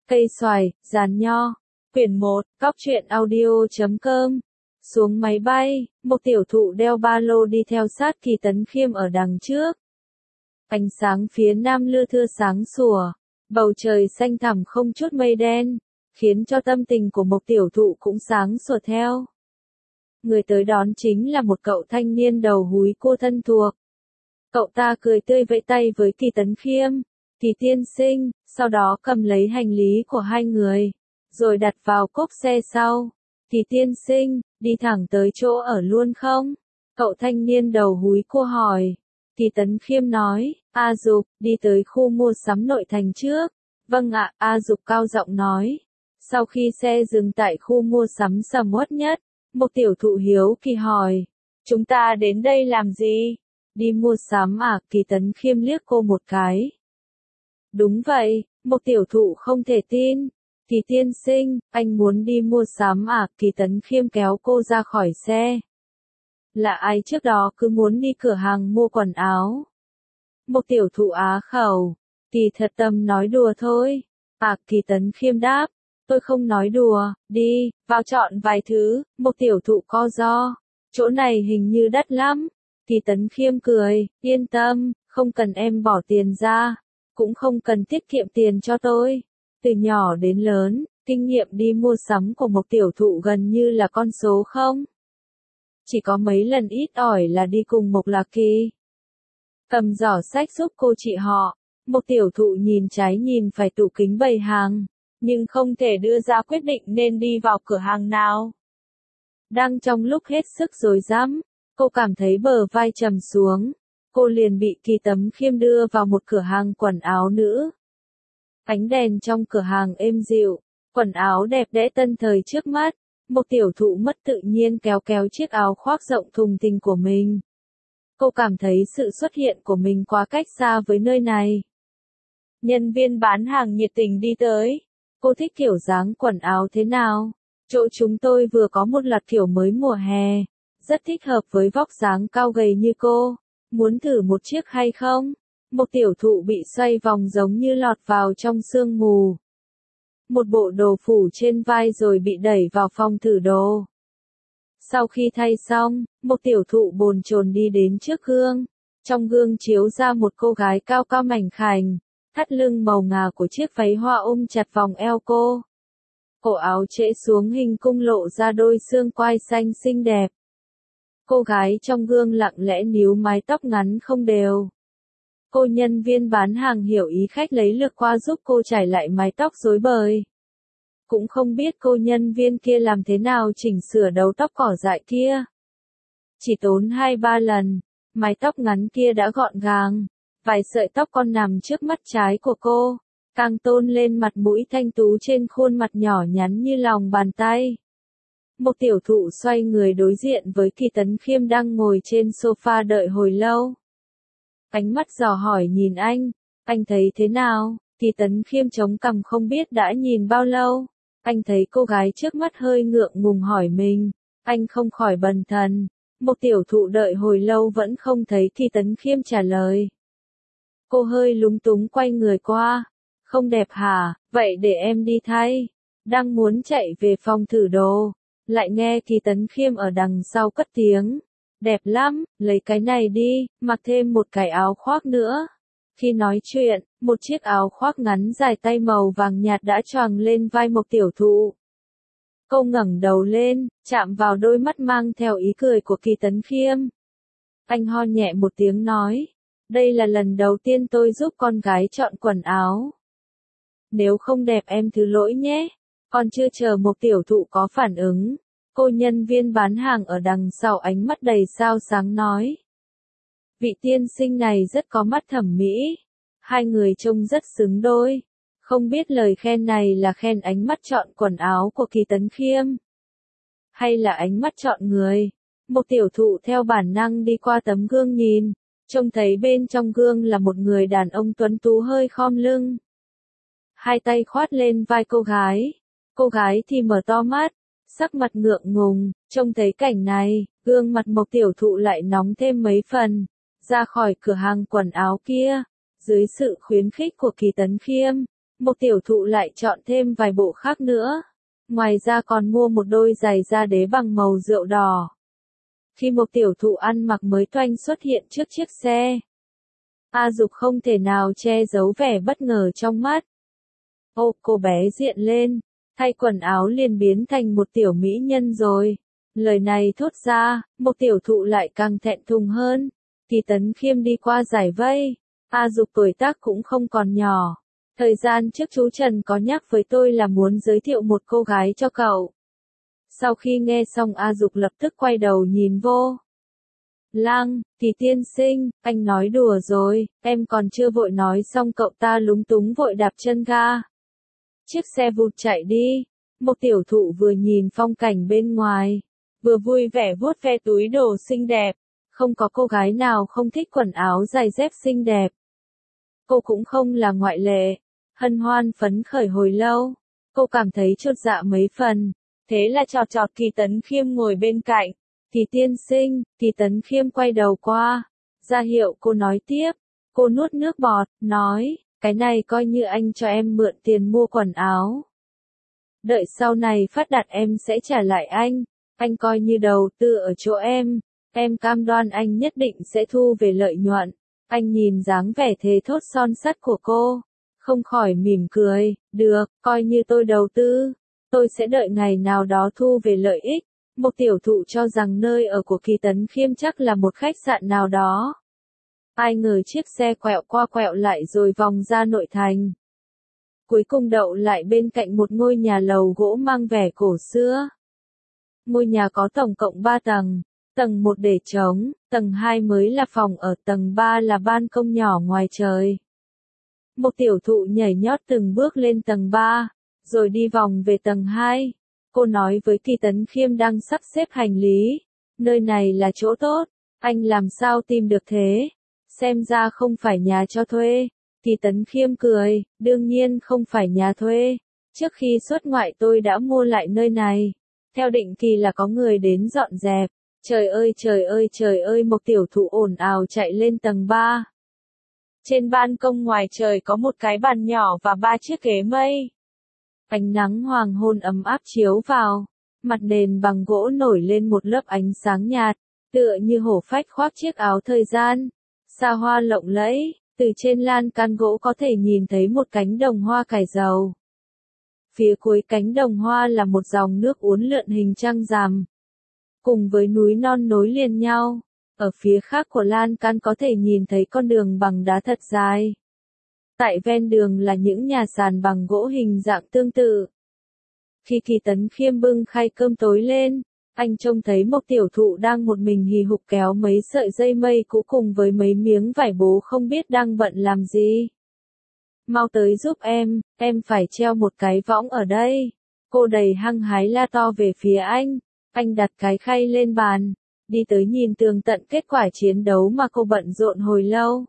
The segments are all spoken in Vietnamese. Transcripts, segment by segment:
Cây xoài, giàn nho. Quyển 1, Cóc truyện audio.com. Xuống máy bay, một tiểu thụ đeo ba lô đi theo sát Kỳ Tấn Khiêm ở đằng trước. Ánh sáng phía nam lưa thưa sáng sủa, bầu trời xanh thẳm không chút mây đen, khiến cho tâm tình của một tiểu thụ cũng sáng sủa theo. Người tới đón chính là một cậu thanh niên đầu húi cua thân thuộc. Cậu ta cười tươi vẫy tay với Kỳ Tấn Khiêm, Kỳ tiên sinh, sau đó cầm lấy hành lý của hai người, rồi đặt vào cốp xe sau. Kỳ tiên sinh, đi thẳng tới chỗ ở luôn không? Cậu thanh niên đầu húi cua hỏi. Kỳ Tấn Khiêm nói, A Dục, đi tới khu mua sắm nội thành trước. Vâng ạ, A Dục cao giọng nói. Sau khi xe dừng tại khu mua sắm sầm uất nhất, một tiểu thụ hiếu kỳ hỏi, chúng ta đến đây làm gì? Đi mua sắm à? Kỳ Tấn Khiêm liếc cô một cái. Đúng vậy, một tiểu thụ không thể tin. Kỳ tiên sinh, anh muốn đi mua sắm à? Kỳ Tấn Khiêm kéo cô ra khỏi xe. Là ai trước đó cứ muốn đi cửa hàng mua quần áo? Một tiểu thụ á khẩu. Kỳ thật tâm nói đùa thôi. À, Kỳ Tấn Khiêm đáp. Tôi không nói đùa, đi, vào chọn vài thứ. Một tiểu thụ co ro. Chỗ này hình như đắt lắm. Kỳ Tấn Khiêm cười, yên tâm, không cần em bỏ tiền ra, cũng không cần tiết kiệm tiền cho tôi. Từ nhỏ đến lớn, kinh nghiệm đi mua sắm của một tiểu thụ gần như là con số không. Chỉ có mấy lần ít ỏi là đi cùng Mộc Lạc Kỳ. Cầm giỏ sách giúp cô chị họ, một tiểu thụ nhìn trái nhìn phải tủ kính bày hàng, nhưng không thể đưa ra quyết định nên đi vào cửa hàng nào. Đang trong lúc hết sức rối rắm, cô cảm thấy bờ vai trầm xuống, cô liền bị Kỳ Tấn Khiêm đưa vào một cửa hàng quần áo nữ. Ánh đèn trong cửa hàng êm dịu, quần áo đẹp đẽ tân thời trước mắt, một tiểu thụ mất tự nhiên kéo kéo chiếc áo khoác rộng thùng thình của mình. Cô cảm thấy sự xuất hiện của mình quá cách xa với nơi này. Nhân viên bán hàng nhiệt tình đi tới. Cô thích kiểu dáng quần áo thế nào? Chỗ chúng tôi vừa có một loạt kiểu mới mùa hè, rất thích hợp với vóc dáng cao gầy như cô. Muốn thử một chiếc hay không? Một tiểu thụ bị xoay vòng giống như lọt vào trong sương mù. Một bộ đồ phủ trên vai rồi bị đẩy vào phòng thử đồ. Sau khi thay xong, một tiểu thụ bồn chồn đi đến trước gương. Trong gương chiếu ra một cô gái cao cao mảnh khảnh, thắt lưng màu ngà của chiếc váy hoa ôm chặt vòng eo cô. Cổ áo trễ xuống hình cung lộ ra đôi xương quai xanh xinh đẹp. Cô gái trong gương lặng lẽ níu mái tóc ngắn không đều. Cô nhân viên bán hàng hiểu ý khách lấy lược qua giúp cô chải lại mái tóc rối bời. Cũng không biết cô nhân viên kia làm thế nào chỉnh sửa đầu tóc cỏ dại kia. Chỉ tốn 2-3 lần, mái tóc ngắn kia đã gọn gàng. Vài sợi tóc con nằm trước mắt trái của cô, càng tôn lên mặt mũi thanh tú trên khuôn mặt nhỏ nhắn như lòng bàn tay. Một tiểu thụ xoay người đối diện với Kỳ Tấn Khiêm đang ngồi trên sofa đợi hồi lâu. Ánh mắt dò hỏi nhìn anh thấy thế nào? Kỳ Tấn Khiêm chống cằm không biết đã nhìn bao lâu. Anh thấy cô gái trước mắt hơi ngượng ngùng hỏi mình, anh không khỏi bần thần. Một tiểu thụ đợi hồi lâu vẫn không thấy Kỳ Tấn Khiêm trả lời. Cô hơi lúng túng quay người qua. Không đẹp hả? Vậy để em đi thay. Đang muốn chạy về phòng thử đồ, lại nghe Kỳ Tấn Khiêm ở đằng sau cất tiếng. Đẹp lắm, lấy cái này đi, mặc thêm một cái áo khoác nữa. Khi nói chuyện, một chiếc áo khoác ngắn dài tay màu vàng nhạt đã choàng lên vai một tiểu thụ. Cô ngẩng đầu lên, chạm vào đôi mắt mang theo ý cười của Kỳ Tấn Khiêm. Anh ho nhẹ một tiếng nói, đây là lần đầu tiên tôi giúp con gái chọn quần áo. Nếu không đẹp em thứ lỗi nhé. Còn chưa chờ một tiểu thụ có phản ứng, cô nhân viên bán hàng ở đằng sau ánh mắt đầy sao sáng nói. Vị tiên sinh này rất có mắt thẩm mỹ. Hai người trông rất xứng đôi. Không biết lời khen này là khen ánh mắt chọn quần áo của Kỳ Tấn Khiêm, hay là ánh mắt chọn người. Một tiểu thụ theo bản năng đi qua tấm gương nhìn, trông thấy bên trong gương là một người đàn ông tuấn tú hơi khom lưng. Hai tay khoát lên vai cô gái thì mở to mắt, sắc mặt ngượng ngùng, trông thấy cảnh này, gương mặt một tiểu thụ lại nóng thêm mấy phần. Ra khỏi cửa hàng quần áo kia, dưới sự khuyến khích của Kỳ Tấn Khiêm, Một tiểu thụ lại chọn thêm vài bộ khác nữa. Ngoài ra còn mua một đôi giày da đế bằng màu rượu đỏ. Khi một tiểu thụ ăn mặc mới toanh xuất hiện trước chiếc xe, A Dục không thể nào che giấu vẻ bất ngờ trong mắt. Ô, cô bé diện lên, thay quần áo liền biến thành một tiểu mỹ nhân rồi. Lời này thốt ra, một tiểu thụ lại càng thẹn thùng hơn. Kỳ Tấn Khiêm đi qua giải vây. A Dục tuổi tác cũng không còn nhỏ. Thời gian trước chú Trần có nhắc với tôi là muốn giới thiệu một cô gái cho cậu. Sau khi nghe xong A Dục lập tức quay đầu nhìn vô. Lăng, Kỳ tiên sinh, anh nói đùa rồi, em còn chưa vội nói xong cậu ta lúng túng vội đạp chân ga. Chiếc xe vụt chạy đi, một tiểu thụ vừa nhìn phong cảnh bên ngoài, vừa vui vẻ vuốt ve túi đồ xinh đẹp. Không có cô gái nào không thích quần áo giày dép xinh đẹp. Cô cũng không là ngoại lệ. Hân hoan phấn khởi hồi lâu, cô cảm thấy chột dạ mấy phần. Thế là chọt chọt Kỳ Tấn Khiêm ngồi bên cạnh. Kỳ tiên sinh, Kỳ Tấn Khiêm quay đầu qua, ra hiệu cô nói tiếp. Cô nuốt nước bọt, nói, cái này coi như anh cho em mượn tiền mua quần áo. Đợi sau này phát đạt em sẽ trả lại anh coi như đầu tư ở chỗ em cam đoan anh nhất định sẽ thu về lợi nhuận. Anh nhìn dáng vẻ thề thốt son sắt của cô, không khỏi mỉm cười, được, coi như tôi đầu tư, tôi sẽ đợi ngày nào đó thu về lợi ích. Một tiểu thụ cho rằng nơi ở của Kỳ Tấn Khiêm chắc là một khách sạn nào đó. Ai ngờ chiếc xe quẹo qua quẹo lại rồi vòng ra nội thành. Cuối cùng đậu lại bên cạnh một ngôi nhà lầu gỗ mang vẻ cổ xưa. Ngôi nhà có tổng cộng 3 tầng, tầng 1 để trống, tầng 2 mới là phòng ở, tầng 3 là ban công nhỏ ngoài trời. Một tiểu thụ nhảy nhót từng bước lên tầng 3, rồi đi vòng về tầng 2. Cô nói với Kỳ Tấn Khiêm đang sắp xếp hành lý, nơi này là chỗ tốt, anh làm sao tìm được thế? Xem ra không phải nhà cho thuê. Kỳ Tấn Khiêm cười, đương nhiên không phải nhà thuê. Trước khi xuất ngoại tôi đã mua lại nơi này. Theo định kỳ là có người đến dọn dẹp. Trời ơi trời ơi trời ơi, một tiểu thụ ồn ào chạy lên tầng 3. Trên ban công ngoài trời có một cái bàn nhỏ và 3 chiếc ghế mây. Ánh nắng hoàng hôn ấm áp chiếu vào, mặt nền bằng gỗ nổi lên một lớp ánh sáng nhạt, tựa như hổ phách khoác chiếc áo thời gian. Xa hoa lộng lẫy, từ trên lan can gỗ có thể nhìn thấy một cánh đồng hoa cải dầu. Phía cuối cánh đồng hoa là một dòng nước uốn lượn hình trăng rằm, cùng với núi non nối liền nhau. Ở phía khác của lan can có thể nhìn thấy con đường bằng đá thật dài. Tại ven đường là những nhà sàn bằng gỗ hình dạng tương tự. Khi Kỳ Tấn Khiêm bưng khay cơm tối lên, anh trông thấy một tiểu thụ đang một mình hì hục kéo mấy sợi dây mây cũ cùng với mấy miếng vải bố không biết đang bận làm gì. Mau tới giúp em phải treo một cái võng ở đây. Cô đầy hăng hái la to về phía anh đặt cái khay lên bàn, đi tới nhìn tường tận kết quả chiến đấu mà cô bận rộn hồi lâu.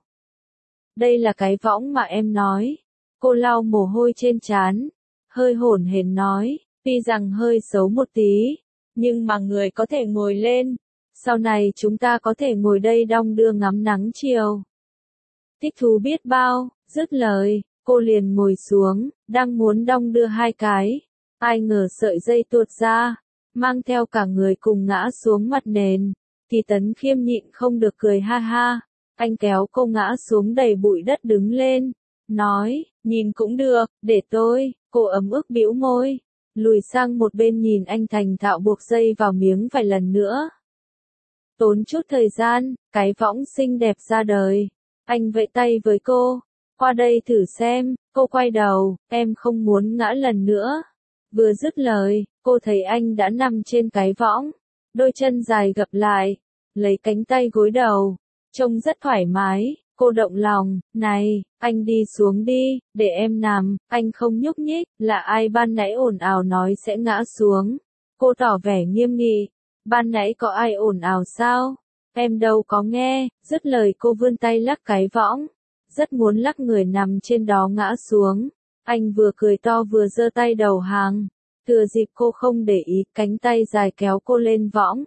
Đây là cái võng mà em nói. Cô lau mồ hôi trên trán, hơi hổn hển nói, tuy rằng hơi xấu một tí, nhưng mà người có thể ngồi lên. Sau này chúng ta có thể ngồi đây đong đưa ngắm nắng chiều. Thích thú biết bao, dứt lời, cô liền ngồi xuống, đang muốn đong đưa hai cái. Ai ngờ sợi dây tuột ra, mang theo cả người cùng ngã xuống mặt nền. Kỳ Tấn Khiêm nhịn không được cười ha ha. Anh kéo cô ngã xuống đầy bụi đất đứng lên, nói, nhìn cũng được, để tôi. Cô ấm ức bĩu môi, lùi sang một bên nhìn anh thành thạo buộc dây vào miếng vài lần nữa. Tốn chút thời gian, cái võng xinh đẹp ra đời. Anh vẫy tay với cô, qua đây thử xem. Cô quay đầu, em không muốn ngã lần nữa. Vừa dứt lời, cô thấy anh đã nằm trên cái võng, đôi chân dài gập lại, lấy cánh tay gối đầu, trông rất thoải mái. Cô động lòng, này, anh đi xuống đi, để em nằm. Anh không nhúc nhích. Là ai ban nãy ồn ào nói sẽ ngã xuống? Cô tỏ vẻ nghiêm nghị, ban nãy có ai ồn ào sao? Em đâu có nghe. Dứt lời cô vươn tay lắc cái võng, rất muốn lắc người nằm trên đó ngã xuống. Anh vừa cười to vừa giơ tay đầu hàng, thừa dịp cô không để ý, cánh tay dài kéo cô lên võng.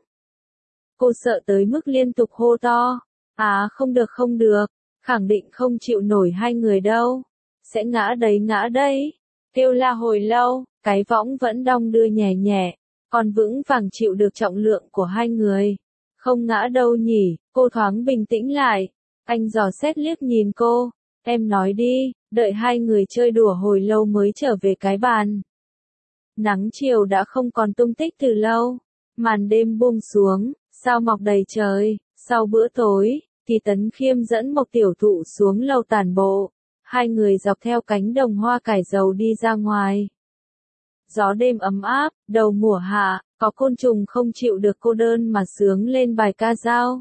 Cô sợ tới mức liên tục hô to, không được, khẳng định không chịu nổi hai người đâu. sẽ ngã đấy, kêu la hồi lâu, cái võng vẫn đong đưa nhẹ nhẹ, còn vững vàng chịu được trọng lượng của hai người. Không ngã đâu nhỉ, cô thoáng bình tĩnh lại, anh dò xét liếc nhìn cô, em nói đi, đợi hai người chơi đùa hồi lâu mới trở về cái bàn. Nắng chiều đã không còn tung tích từ lâu, màn đêm buông xuống, sao mọc đầy trời, sau bữa tối, thì Tấn Khiêm dẫn Mộc Tiểu Thụ xuống lầu tản bộ, hai người dọc theo cánh đồng hoa cải dầu đi ra ngoài. Gió đêm ấm áp, đầu mùa hạ, có côn trùng không chịu được cô đơn mà sướng lên bài ca dao.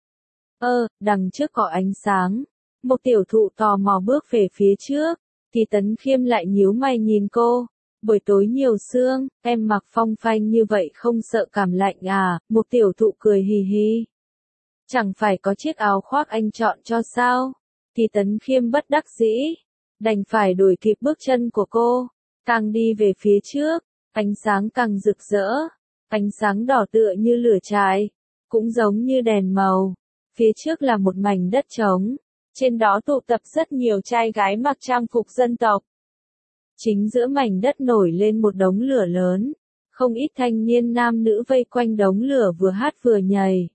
Đằng trước có ánh sáng, Mộc Tiểu Thụ tò mò bước về phía trước, thì Tấn Khiêm lại nhíu mày nhìn cô. Buổi tối nhiều sương, em mặc phong phanh như vậy không sợ cảm lạnh à? Mộc Tiểu Thụ cười hì hì. Chẳng phải có chiếc áo khoác anh chọn cho sao? Thì Tấn Khiêm bất đắc dĩ, đành phải đuổi kịp bước chân của cô. Càng đi về phía trước, ánh sáng càng rực rỡ, ánh sáng đỏ tựa như lửa trại, cũng giống như đèn màu. Phía trước là một mảnh đất trống, trên đó tụ tập rất nhiều trai gái mặc trang phục dân tộc. Chính giữa mảnh đất nổi lên một đống lửa lớn, không ít thanh niên nam nữ vây quanh đống lửa vừa hát vừa nhảy.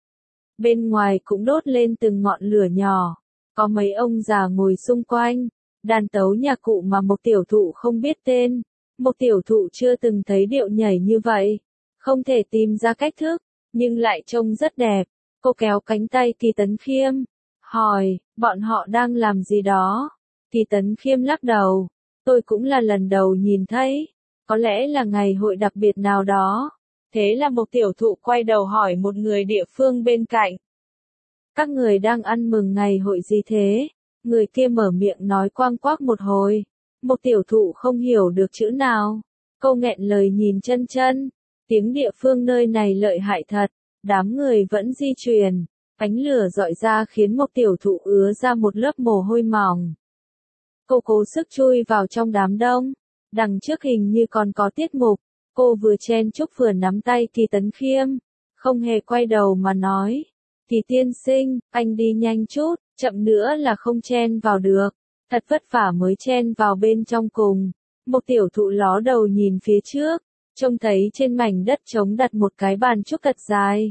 Bên ngoài cũng đốt lên từng ngọn lửa nhỏ, có mấy ông già ngồi xung quanh, đàn tấu nhạc cụ mà Mộc Tiểu Thụ không biết tên. Mộc Tiểu Thụ chưa từng thấy điệu nhảy như vậy, không thể tìm ra cách thức, nhưng lại trông rất đẹp. Cô kéo cánh tay Thì Tấn Khiêm, hỏi, bọn họ đang làm gì đó? Thì Tấn Khiêm lắc đầu, tôi cũng là lần đầu nhìn thấy, có lẽ là ngày hội đặc biệt nào đó. Thế là Mộc Tiểu Thụ quay đầu hỏi một người địa phương bên cạnh. Các người đang ăn mừng ngày hội gì thế? Người kia mở miệng nói quang quác một hồi. Mộc Tiểu Thụ không hiểu được chữ nào. Cô nghẹn lời nhìn chân chân. Tiếng địa phương nơi này lợi hại thật. Đám người vẫn di chuyển. Ánh lửa rọi ra khiến Mộc Tiểu Thụ ứa ra một lớp mồ hôi mỏng. Cô cố sức chui vào trong đám đông. Đằng trước hình như còn có tiết mục. Cô vừa chen chúc vừa nắm tay Thì Tấn Khiêm. Không hề quay đầu mà nói. Thì tiên sinh, anh đi nhanh chút, chậm nữa là không chen vào được. Thật vất vả mới chen vào bên trong cùng. Mộc Tiểu Thụ ló đầu nhìn phía trước, trông thấy trên mảnh đất trống đặt một cái bàn trúc cật dài.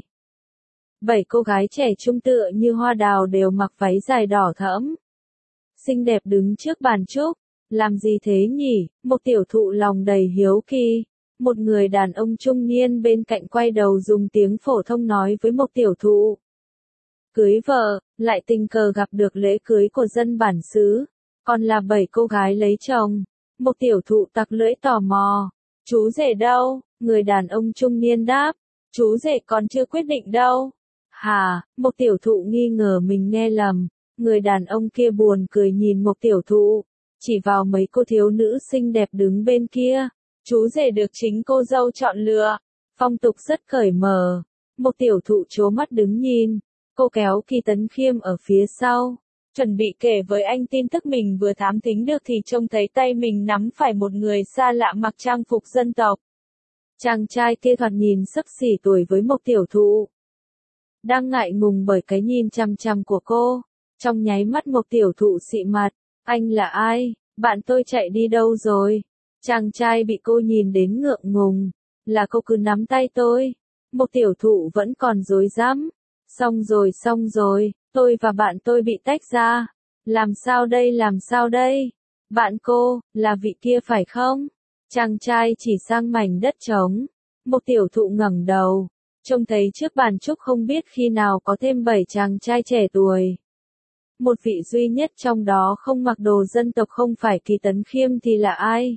7 cô gái trẻ trung tựa như hoa đào đều mặc váy dài đỏ thẫm. Xinh đẹp đứng trước bàn trúc. Làm gì thế nhỉ? Mộc Tiểu Thụ lòng đầy hiếu kỳ. Một người đàn ông trung niên bên cạnh quay đầu dùng tiếng phổ thông nói với Mộc Tiểu Thụ. Cưới vợ, lại tình cờ gặp được lễ cưới của dân bản xứ, còn là 7 cô gái lấy chồng. Mộc Tiểu Thụ tặc lưỡi tò mò. Chú rể đâu? Người đàn ông trung niên đáp. Chú rể còn chưa quyết định đâu. Hả? Mộc Tiểu Thụ nghi ngờ mình nghe lầm. Người đàn ông kia buồn cười nhìn Mộc Tiểu Thụ, chỉ vào mấy cô thiếu nữ xinh đẹp đứng bên kia. Chú rể được chính cô dâu chọn lựa. Phong tục rất cởi mở. Mộc Tiểu Thụ trố mắt đứng nhìn. Cô kéo Thì Tấn Khiêm ở phía sau, chuẩn bị kể với anh tin tức mình vừa thám thính được thì trông thấy tay mình nắm phải một người xa lạ mặc trang phục dân tộc. Chàng trai kia thoạt nhìn xấp xỉ tuổi với Mộc Tiểu Thụ. Đang ngại ngùng bởi cái nhìn chằm chằm của cô, trong nháy mắt Mộc Tiểu Thụ xị mặt. Anh là ai? Bạn tôi chạy đi đâu rồi? Chàng trai bị cô nhìn đến ngượng ngùng. Là cô cứ nắm tay tôi. Mộc Tiểu Thụ vẫn còn rối rắm. Xong rồi, tôi và bạn tôi bị tách ra. Làm sao đây? Bạn cô, là vị kia phải không? Chàng trai chỉ sang mảnh đất trống. Mộc Tiểu Thụ ngẩng đầu, trông thấy trước bàn trúc không biết khi nào có thêm 7 chàng trai trẻ tuổi. Một vị duy nhất trong đó không mặc đồ dân tộc không phải Thì Tấn Khiêm thì là ai?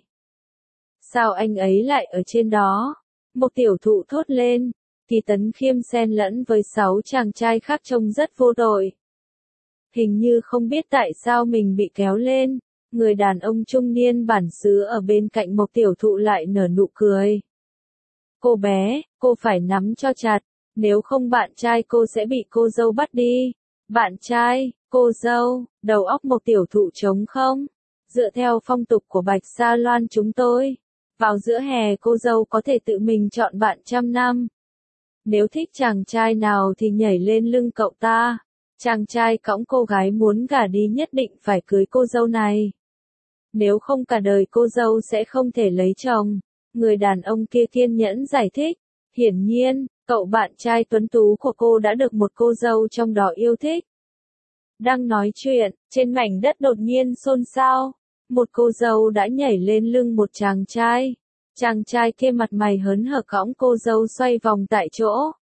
Sao anh ấy lại ở trên đó? Mộc Tiểu Thụ thốt lên. Thì Tấn Khiêm xen lẫn với 6 chàng trai khác trông rất vô tội. Hình như không biết tại sao mình bị kéo lên. Người đàn ông trung niên bản xứ ở bên cạnh Mộc Tiểu Thụ lại nở nụ cười. Cô bé, cô phải nắm cho chặt, nếu không bạn trai cô sẽ bị cô dâu bắt đi. Bạn trai, cô dâu, đầu óc Mộc Tiểu Thụ trống không? Dựa theo phong tục của Bạch Sa Loan chúng tôi, vào giữa hè cô dâu có thể tự mình chọn bạn trăm năm. Nếu thích chàng trai nào thì nhảy lên lưng cậu ta. Chàng trai cõng cô gái muốn gả đi nhất định phải cưới cô dâu này. Nếu không cả đời cô dâu sẽ không thể lấy chồng. Người đàn ông kia kiên nhẫn giải thích. Hiển nhiên, cậu bạn trai tuấn tú của cô đã được một cô dâu trong đó yêu thích. Đang nói chuyện, trên mảnh đất đột nhiên xôn xao. Một cô dâu đã nhảy lên lưng một chàng trai. Chàng trai kia mặt mày hớn hở cõng cô dâu xoay vòng tại chỗ.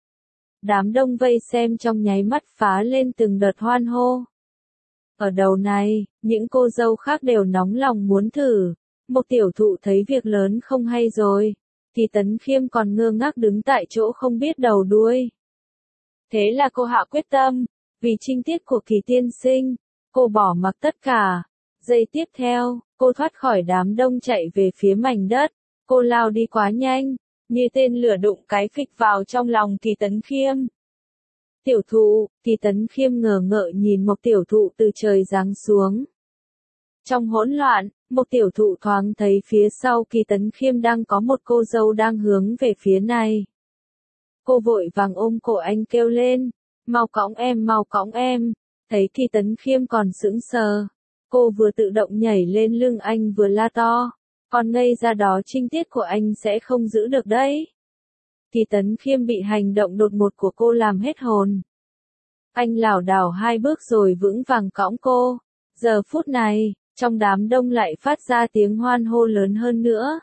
Đám đông vây xem trong nháy mắt phá lên từng đợt hoan hô. Ở đầu này, những cô dâu khác đều nóng lòng muốn thử. Một tiểu thụ thấy việc lớn không hay rồi, thì Tấn Khiêm còn ngơ ngác đứng tại chỗ không biết đầu đuôi. Thế là cô hạ quyết tâm, vì trinh tiết của Kỳ tiên sinh, cô bỏ mặc tất cả. Giây tiếp theo, cô thoát khỏi đám đông chạy về phía mảnh đất. Cô lao đi quá nhanh, như tên lửa đụng cái phịch vào trong lòng Kỳ Tấn Khiêm. Tiểu thụ, Kỳ Tấn Khiêm ngờ ngợ nhìn một tiểu thụ từ trời giáng xuống. Trong hỗn loạn, một tiểu thụ thoáng thấy phía sau Kỳ Tấn Khiêm đang có một cô dâu đang hướng về phía này. Cô vội vàng ôm cổ anh kêu lên, mau cõng em. Thấy Kỳ Tấn Khiêm còn sững sờ, cô vừa tự động nhảy lên lưng anh vừa la to, còn ngây ra đó trinh tiết của anh sẽ không giữ được đấy. Kỳ Tấn Khiêm bị hành động đột ngột của cô làm hết hồn. Anh lảo đảo 2 bước rồi vững vàng cõng cô. Giờ phút này, trong đám đông lại phát ra tiếng hoan hô lớn hơn nữa.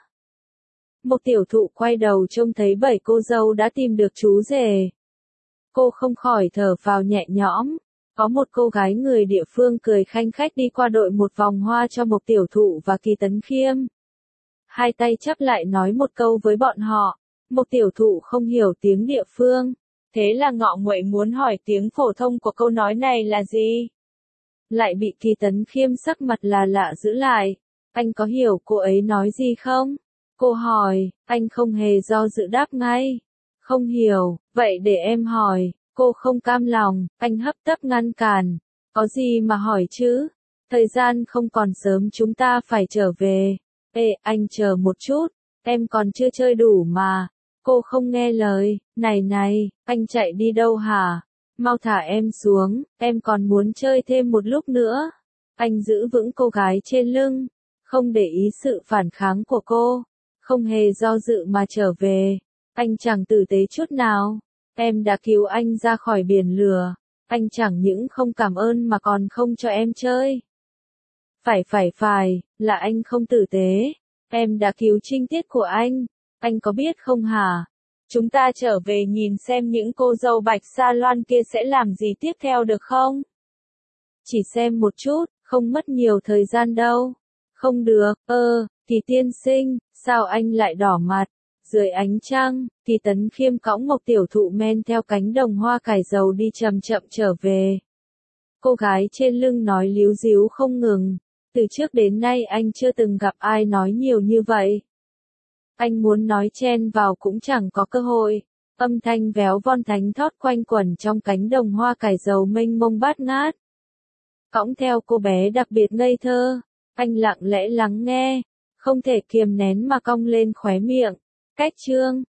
Một tiểu thụ quay đầu trông thấy 7 cô dâu đã tìm được chú rể. Cô không khỏi thở phào nhẹ nhõm. Có một cô gái người địa phương cười khanh khách đi qua đội một vòng hoa cho một tiểu thụ và Kỳ Tấn Khiêm. Hai tay chắp lại nói một câu với bọn họ. Một tiểu thụ không hiểu tiếng địa phương. Thế là ngọ nguậy muốn hỏi tiếng phổ thông của câu nói này là gì? Lại bị Kỳ Tấn Khiêm sắc mặt là lạ giữ lại. Anh có hiểu cô ấy nói gì không? Cô hỏi, anh không hề do dự đáp ngay. Không hiểu, vậy để em hỏi. Cô không cam lòng, anh hấp tấp ngăn cản. Có gì mà hỏi chứ? Thời gian không còn sớm chúng ta phải trở về. Ê, anh chờ một chút, em còn chưa chơi đủ mà. Cô không nghe lời, này, anh chạy đi đâu hả? Mau thả em xuống, em còn muốn chơi thêm một lúc nữa. Anh giữ vững cô gái trên lưng, không để ý sự phản kháng của cô, không hề do dự mà trở về. Anh chẳng tử tế chút nào. Em đã cứu anh ra khỏi biển lửa. Anh chẳng những không cảm ơn mà còn không cho em chơi. Phải, là anh không tử tế. Em đã cứu trinh tiết của anh có biết không hả? Chúng ta trở về nhìn xem những cô dâu bạch sa loan kia sẽ làm gì tiếp theo được không? Chỉ xem một chút, không mất nhiều thời gian đâu. Không được, Kỳ tiên sinh, sao anh lại đỏ mặt? Dưới ánh trăng, Kỳ Tấn Khiêm cõng một tiểu thụ men theo cánh đồng hoa cải dầu đi chậm chậm trở về. Cô gái trên lưng nói líu díu không ngừng. Từ trước đến nay anh chưa từng gặp ai nói nhiều như vậy. Anh muốn nói chen vào cũng chẳng có cơ hội. Âm thanh véo von thánh thót quanh quẩn trong cánh đồng hoa cải dầu mênh mông bát ngát. Cõng theo cô bé đặc biệt ngây thơ, anh lặng lẽ lắng nghe, không thể kiềm nén mà cong lên khóe miệng. Cách chương